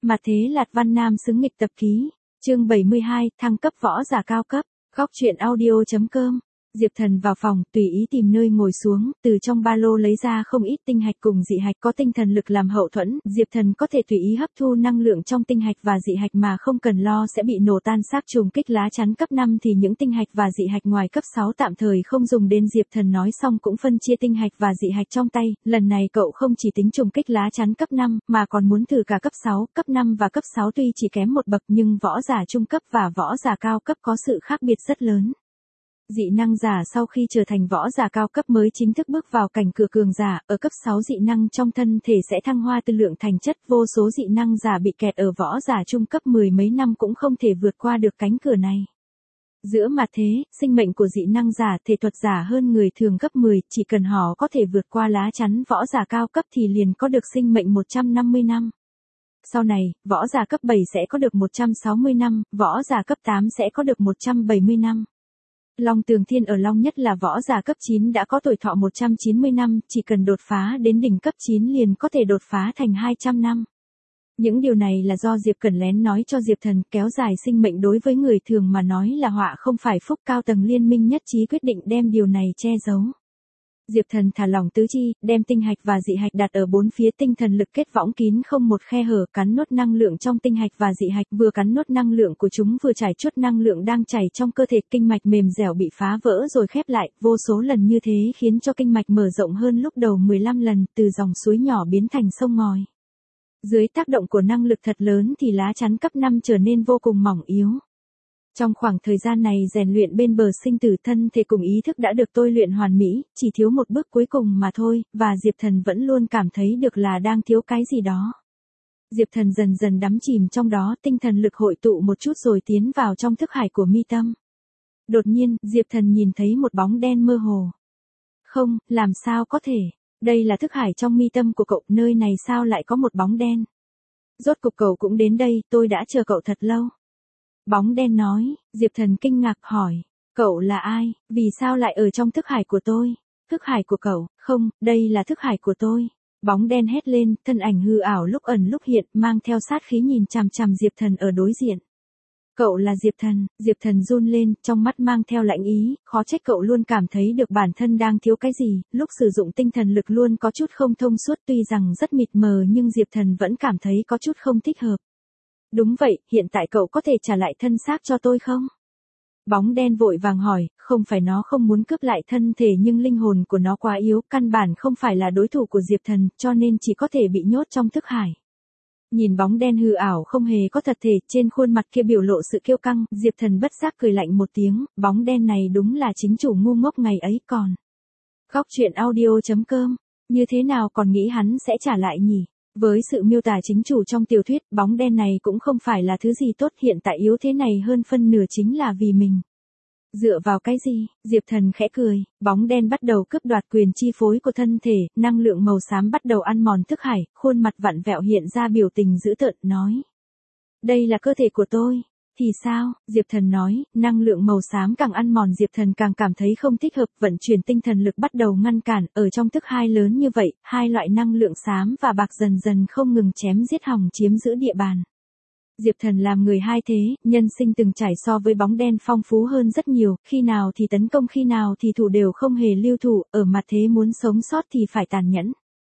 Mà thế Lạt Văn Nam xứng nghịch tập ký. Chương 72, thăng cấp võ giả cao cấp. Góc truyện audio.com. Diệp Thần vào phòng, tùy ý tìm nơi ngồi xuống, từ trong ba lô lấy ra không ít tinh hạch cùng dị hạch có tinh thần lực làm hậu thuẫn, Diệp Thần có thể tùy ý hấp thu năng lượng trong tinh hạch và dị hạch mà không cần lo sẽ bị nổ tan xác trùng kích lá chắn cấp 5 thì những tinh hạch và dị hạch ngoài cấp 6 tạm thời không dùng đến. Diệp Thần nói xong cũng phân chia tinh hạch và dị hạch trong tay, lần này cậu không chỉ tính trùng kích lá chắn cấp 5 mà còn muốn thử cả cấp 6, cấp 5 và cấp 6 tuy chỉ kém một bậc nhưng võ giả trung cấp và võ giả cao cấp có sự khác biệt rất lớn. Dị năng giả sau khi trở thành võ giả cao cấp mới chính thức bước vào cảnh cửa cường giả, ở cấp 6 dị năng trong thân thể sẽ thăng hoa từ lượng thành chất, vô số dị năng giả bị kẹt ở võ giả trung cấp mười mấy năm cũng không thể vượt qua được cánh cửa này. Giữa mặt thế, sinh mệnh của dị năng giả, thể thuật giả hơn người thường gấp 10, chỉ cần họ có thể vượt qua lá chắn võ giả cao cấp thì liền có được sinh mệnh 150 năm. Sau này, võ giả cấp 7 sẽ có được 160 năm, võ giả cấp 8 sẽ có được 170 năm. Long Tường Thiên ở Long Nhất là võ giả cấp 9 đã có tuổi thọ 190 năm, chỉ cần đột phá đến đỉnh cấp 9 liền có thể đột phá thành 200 năm. Những điều này là do Diệp Cẩn lén nói cho Diệp Thần, kéo dài sinh mệnh đối với người thường mà nói là họa không phải phúc, cao tầng liên minh nhất trí quyết định đem điều này che giấu. Diệp Thần thả lỏng tứ chi, đem tinh hạch và dị hạch đặt ở bốn phía, tinh thần lực kết võng kín không một khe hở, cắn nuốt năng lượng trong tinh hạch và dị hạch, vừa cắn nuốt năng lượng của chúng vừa trải chuốt năng lượng đang chảy trong cơ thể, kinh mạch mềm dẻo bị phá vỡ rồi khép lại, vô số lần như thế khiến cho kinh mạch mở rộng hơn lúc đầu 15 lần, từ dòng suối nhỏ biến thành sông ngòi. Dưới tác động của năng lực thật lớn thì lá chắn cấp 5 trở nên vô cùng mỏng yếu. Trong khoảng thời gian này rèn luyện bên bờ sinh tử, thân thể cùng ý thức đã được tôi luyện hoàn mỹ, chỉ thiếu một bước cuối cùng mà thôi, và Diệp Thần vẫn luôn cảm thấy được là đang thiếu cái gì đó. Diệp Thần dần dần đắm chìm trong đó, tinh thần lực hội tụ một chút rồi tiến vào trong thức hải của mi tâm. Đột nhiên, Diệp Thần nhìn thấy một bóng đen mơ hồ. Không, làm sao có thể, đây là thức hải trong mi tâm của cậu, nơi này sao lại có một bóng đen? Rốt cục cậu cũng đến đây, tôi đã chờ cậu thật lâu. Bóng đen nói. Diệp Thần kinh ngạc hỏi, cậu là ai, vì sao lại ở trong thức hải của tôi? Thức hải của cậu? Không, đây là thức hải của tôi. Bóng đen hét lên, thân ảnh hư ảo lúc ẩn lúc hiện, mang theo sát khí nhìn chằm chằm Diệp Thần ở đối diện. Cậu là Diệp Thần? Diệp Thần run lên, trong mắt mang theo lạnh ý, khó trách cậu luôn cảm thấy được bản thân đang thiếu cái gì, lúc sử dụng tinh thần lực luôn có chút không thông suốt, tuy rằng rất mịt mờ nhưng Diệp Thần vẫn cảm thấy có chút không thích hợp. Đúng vậy, hiện tại cậu có thể trả lại thân xác cho tôi không? Bóng đen vội vàng hỏi, không phải nó không muốn cướp lại thân thể nhưng linh hồn của nó quá yếu, căn bản không phải là đối thủ của Diệp Thần, cho nên chỉ có thể bị nhốt trong thức hải. Nhìn bóng đen hư ảo không hề có thật thể, trên khuôn mặt kia biểu lộ sự kiêu căng, Diệp Thần bất giác cười lạnh một tiếng, bóng đen này đúng là chính chủ ngu ngốc ngày ấy còn. Góc truyện audio.com, như thế nào còn nghĩ hắn sẽ trả lại nhỉ? Với sự miêu tả chính chủ trong tiểu thuyết, bóng đen này cũng không phải là thứ gì tốt, hiện tại yếu thế này hơn phân nửa chính là vì mình. Dựa vào cái gì? Diệp Thần khẽ cười, bóng đen bắt đầu cướp đoạt quyền chi phối của thân thể, năng lượng màu xám bắt đầu ăn mòn thức hải, khuôn mặt vặn vẹo hiện ra biểu tình dữ tợn, nói. Đây là cơ thể của tôi. Thì sao? Diệp Thần nói, năng lượng màu xám càng ăn mòn Diệp Thần càng cảm thấy không thích hợp, vận chuyển tinh thần lực bắt đầu ngăn cản, ở trong thức hai lớn như vậy, hai loại năng lượng xám và bạc dần dần không ngừng chém giết hòng chiếm giữ địa bàn. Diệp Thần làm người hai thế, nhân sinh từng trải so với bóng đen phong phú hơn rất nhiều, khi nào thì tấn công khi nào thì thủ đều không hề lưu thủ, ở mặt thế muốn sống sót thì phải tàn nhẫn.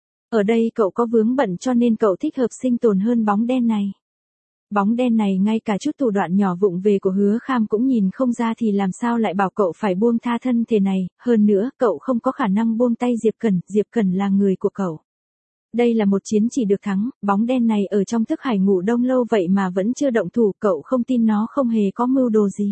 Ở đây cậu có vướng bận cho nên cậu thích hợp sinh tồn hơn bóng đen này. Bóng đen này ngay cả chút thủ đoạn nhỏ vụng về của Hứa Kham cũng nhìn không ra thì làm sao lại bảo cậu phải buông tha thân thể này, hơn nữa cậu không có khả năng buông tay Diệp Cẩn là người của cậu. Đây là một chiến chỉ được thắng, bóng đen này ở trong thức hải ngủ đông lâu vậy mà vẫn chưa động thủ, cậu không tin nó không hề có mưu đồ gì.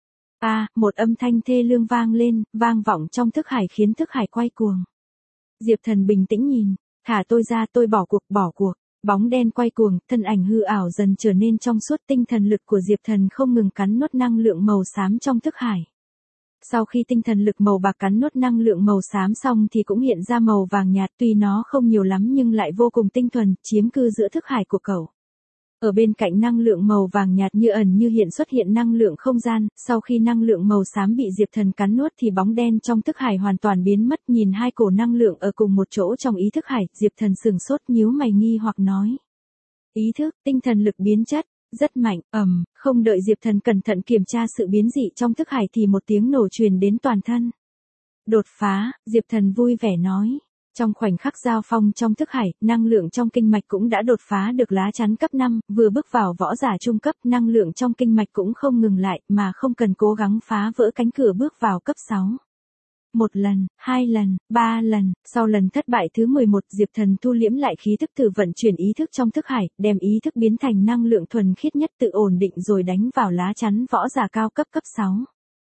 Một âm thanh thê lương vang lên, vang vọng trong thức hải khiến thức hải quay cuồng. Diệp Thần bình tĩnh nhìn, thả tôi ra, tôi bỏ cuộc. Bóng đen quay cuồng, thân ảnh hư ảo dần trở nên trong suốt, tinh thần lực của Diệp Thần không ngừng cắn nuốt năng lượng màu xám trong thức hải. Sau khi tinh thần lực màu bạc cắn nuốt năng lượng màu xám xong thì cũng hiện ra màu vàng nhạt, tuy nó không nhiều lắm nhưng lại vô cùng tinh thuần, chiếm cư giữa thức hải của cậu. Ở bên cạnh năng lượng màu vàng nhạt như ẩn như hiện xuất hiện năng lượng không gian, sau khi năng lượng màu xám bị Diệp Thần cắn nuốt thì bóng đen trong thức hải hoàn toàn biến mất, nhìn hai cổ năng lượng ở cùng một chỗ trong ý thức hải, Diệp Thần sừng sốt nhíu mày nghi hoặc nói. ý thức, tinh thần lực biến chất, rất mạnh, không đợi Diệp Thần cẩn thận kiểm tra sự biến dị trong thức hải thì một tiếng nổ truyền đến toàn thân. Đột phá, Diệp Thần vui vẻ nói. Trong khoảnh khắc giao phong trong thức hải, năng lượng trong kinh mạch cũng đã đột phá được lá chắn cấp 5, vừa bước vào võ giả trung cấp, năng lượng trong kinh mạch cũng không ngừng lại, mà không cần cố gắng phá vỡ cánh cửa bước vào cấp 6. Một lần, 2 lần, 3 lần, sau lần thất bại thứ 11, Diệp Thần thu liễm lại khí thức thử vận chuyển ý thức trong thức hải, đem ý thức biến thành năng lượng thuần khiết nhất tự ổn định rồi đánh vào lá chắn võ giả cao cấp cấp 6.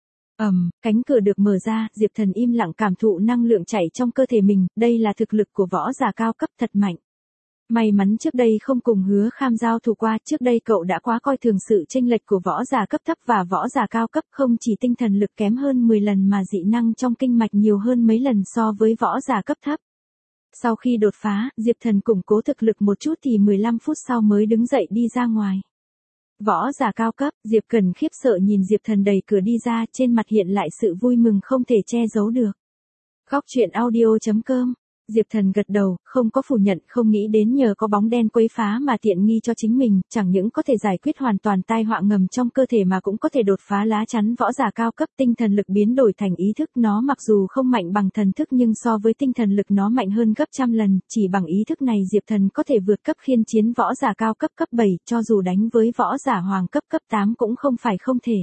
Cánh cửa được mở ra, Diệp Thần im lặng cảm thụ năng lượng chảy trong cơ thể mình, đây là thực lực của võ giả cao cấp thật mạnh. May mắn trước đây không cùng Hứa Kham giao thủ qua, trước đây cậu đã quá coi thường sự chênh lệch của võ giả cấp thấp và võ giả cao cấp, không chỉ tinh thần lực kém hơn 10 lần mà dị năng trong kinh mạch nhiều hơn mấy lần so với võ giả cấp thấp. Sau khi đột phá, Diệp Thần củng cố thực lực một chút thì 15 phút sau mới đứng dậy đi ra ngoài. Võ giả cao cấp, Diệp Cẩn khiếp sợ nhìn Diệp Thần đẩy cửa đi ra, trên mặt hiện lại sự vui mừng không thể che giấu được. Góc truyện audio.com. Diệp Thần gật đầu, không có phủ nhận, không nghĩ đến nhờ có bóng đen quấy phá mà tiện nghi cho chính mình, chẳng những có thể giải quyết hoàn toàn tai họa ngầm trong cơ thể mà cũng có thể đột phá lá chắn võ giả cao cấp. Tinh thần lực biến đổi thành ý thức, nó mặc dù không mạnh bằng thần thức nhưng so với tinh thần lực nó mạnh hơn gấp trăm lần, chỉ bằng ý thức này Diệp Thần có thể vượt cấp khiên chiến võ giả cao cấp cấp 7, cho dù đánh với võ giả hoàng cấp cấp 8 cũng không phải không thể.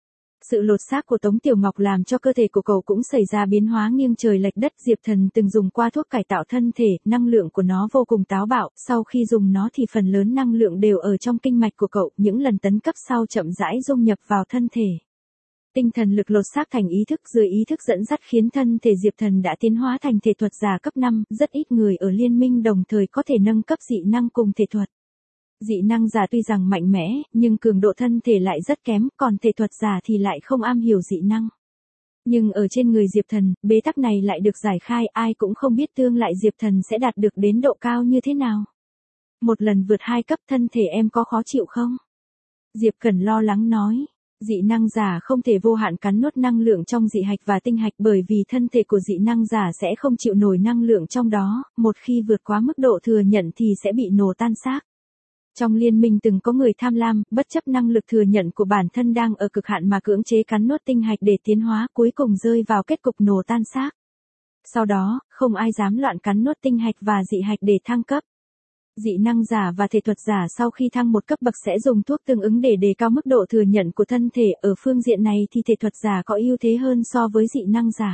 Sự lột xác của Tống Tiểu Ngọc làm cho cơ thể của cậu cũng xảy ra biến hóa nghiêng trời lệch đất. Diệp Thần từng dùng qua thuốc cải tạo thân thể, năng lượng của nó vô cùng táo bạo, sau khi dùng nó thì phần lớn năng lượng đều ở trong kinh mạch của cậu, những lần tấn cấp sau chậm rãi dung nhập vào thân thể. Tinh thần lực lột xác thành ý thức, dưới ý thức dẫn dắt khiến thân thể Diệp Thần đã tiến hóa thành thể thuật giả cấp 5, rất ít người ở liên minh đồng thời có thể nâng cấp dị năng cùng thể thuật. Dị năng giả tuy rằng mạnh mẽ, nhưng cường độ thân thể lại rất kém, còn thể thuật giả thì lại không am hiểu dị năng. Nhưng ở trên người Diệp Thần, bế tắc này lại được giải khai, ai cũng không biết tương lai Diệp Thần sẽ đạt được đến độ cao như thế nào. Một lần vượt 2 cấp, thân thể em có khó chịu không? Diệp Cẩn lo lắng nói. Dị năng giả không thể vô hạn cắn nuốt năng lượng trong dị hạch và tinh hạch bởi vì thân thể của dị năng giả sẽ không chịu nổi năng lượng trong đó, một khi vượt quá mức độ thừa nhận thì sẽ bị nổ tan xác. Trong liên minh từng có người tham lam, bất chấp năng lực thừa nhận của bản thân đang ở cực hạn mà cưỡng chế cắn nuốt tinh hạch để tiến hóa, cuối cùng rơi vào kết cục nổ tan xác. Sau đó, không ai dám loạn cắn nuốt tinh hạch và dị hạch để thăng cấp. Dị năng giả và thể thuật giả sau khi thăng một cấp bậc sẽ dùng thuốc tương ứng để đề cao mức độ thừa nhận của thân thể, ở phương diện này thì thể thuật giả có ưu thế hơn so với dị năng giả.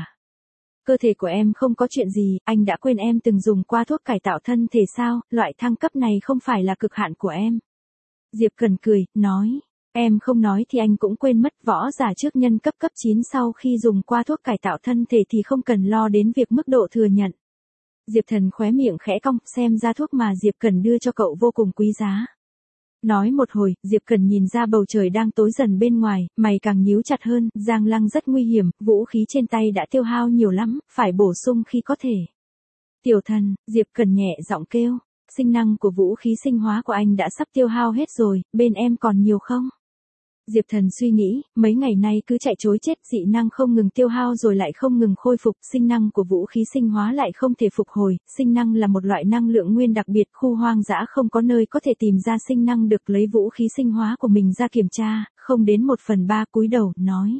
Cơ thể của em không có chuyện gì, anh đã quên em từng dùng qua thuốc cải tạo thân thể sao, loại thăng cấp này không phải là cực hạn của em. Diệp Cẩn cười, nói, em không nói thì anh cũng quên mất, võ giả trước nhân cấp cấp 9 sau khi dùng qua thuốc cải tạo thân thể thì không cần lo đến việc mức độ thừa nhận. Diệp Thần khóe miệng khẽ cong, xem ra thuốc mà Diệp Cẩn đưa cho cậu vô cùng quý giá. Nói một hồi, Diệp Cẩn nhìn ra bầu trời đang tối dần bên ngoài, mày càng nhíu chặt hơn, Giang Lăng rất nguy hiểm, vũ khí trên tay đã tiêu hao nhiều lắm, phải bổ sung khi có thể. Tiểu Thần, Diệp Cẩn nhẹ giọng kêu, sinh năng của vũ khí sinh hóa của anh đã sắp tiêu hao hết rồi, bên em còn nhiều không? Diệp Thần suy nghĩ, mấy ngày nay cứ chạy trối chết, dị năng không ngừng tiêu hao rồi lại không ngừng khôi phục, sinh năng của vũ khí sinh hóa lại không thể phục hồi, sinh năng là một loại năng lượng nguyên đặc biệt, khu hoang dã không có nơi có thể tìm ra sinh năng được, lấy vũ khí sinh hóa của mình ra kiểm tra, không đến 1/3, cúi đầu, nói.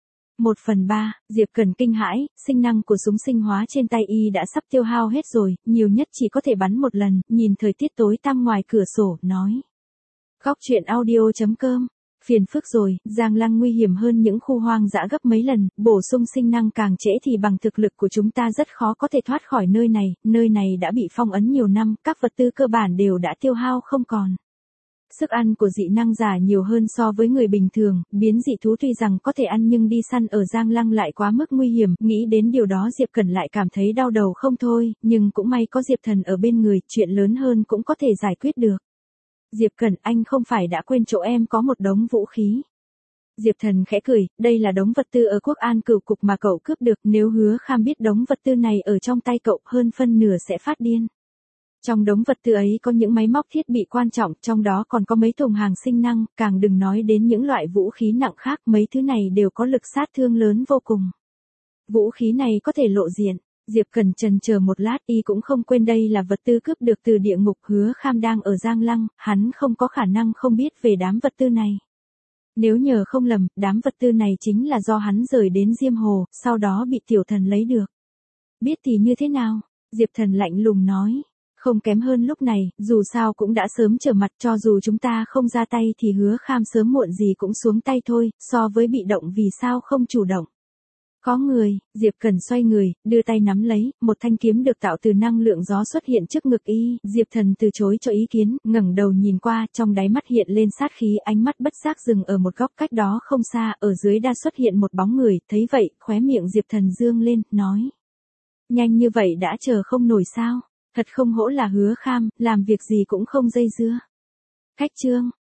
1/3, Diệp Cẩn kinh hãi, sinh năng của súng sinh hóa trên tay y đã sắp tiêu hao hết rồi, nhiều nhất chỉ có thể bắn một lần, nhìn thời tiết tối tăm ngoài cửa sổ, nói. Góc truyện audio.com. Phiền phức rồi, Giang Lăng nguy hiểm hơn những khu hoang dã gấp mấy lần, bổ sung sinh năng càng trễ thì bằng thực lực của chúng ta rất khó có thể thoát khỏi nơi này đã bị phong ấn nhiều năm, các vật tư cơ bản đều đã tiêu hao không còn. Sức ăn của dị năng giả nhiều hơn so với người bình thường, biến dị thú tuy rằng có thể ăn nhưng đi săn ở Giang Lăng lại quá mức nguy hiểm, nghĩ đến điều đó Diệp Cẩn lại cảm thấy đau đầu không thôi, nhưng cũng may có Diệp Thần ở bên người, chuyện lớn hơn cũng có thể giải quyết được. Diệp Cẩn, anh không phải đã quên chỗ em có một đống vũ khí. Diệp Thần khẽ cười, đây là đống vật tư ở Quốc An Cửu Cục mà cậu cướp được, nếu Hứa Kham biết đống vật tư này ở trong tay cậu hơn phân nửa sẽ phát điên. Trong đống vật tư ấy có những máy móc thiết bị quan trọng, trong đó còn có mấy thùng hàng sinh năng, càng đừng nói đến những loại vũ khí nặng khác, mấy thứ này đều có lực sát thương lớn vô cùng. Vũ khí này có thể lộ diện. Diệp Cần chần chờ một lát, y cũng không quên đây là vật tư cướp được từ địa ngục. Hứa Kham đang ở Giang Lăng, hắn không có khả năng không biết về đám vật tư này. Nếu nhờ không lầm, đám vật tư này chính là do hắn rời đến Diêm Hồ, sau đó bị tiểu thần lấy được. Biết thì như thế nào? Diệp Thần lạnh lùng nói. Không kém hơn lúc này, dù sao cũng đã sớm trở mặt, cho dù chúng ta không ra tay thì Hứa Kham sớm muộn gì cũng xuống tay thôi, so với bị động vì sao không chủ động. Có người, Diệp Cần xoay người, đưa tay nắm lấy, một thanh kiếm được tạo từ năng lượng gió xuất hiện trước ngực y. Diệp Thần từ chối cho ý kiến, ngẩng đầu nhìn qua, trong đáy mắt hiện lên sát khí, ánh mắt bất giác dừng ở một góc cách đó không xa, ở dưới đa xuất hiện một bóng người, thấy vậy, khóe miệng Diệp Thần dương lên, nói. Nhanh như vậy đã chờ không nổi sao? Thật không hổ là Hứa Kham, làm việc gì cũng không dây dưa. Khách chương.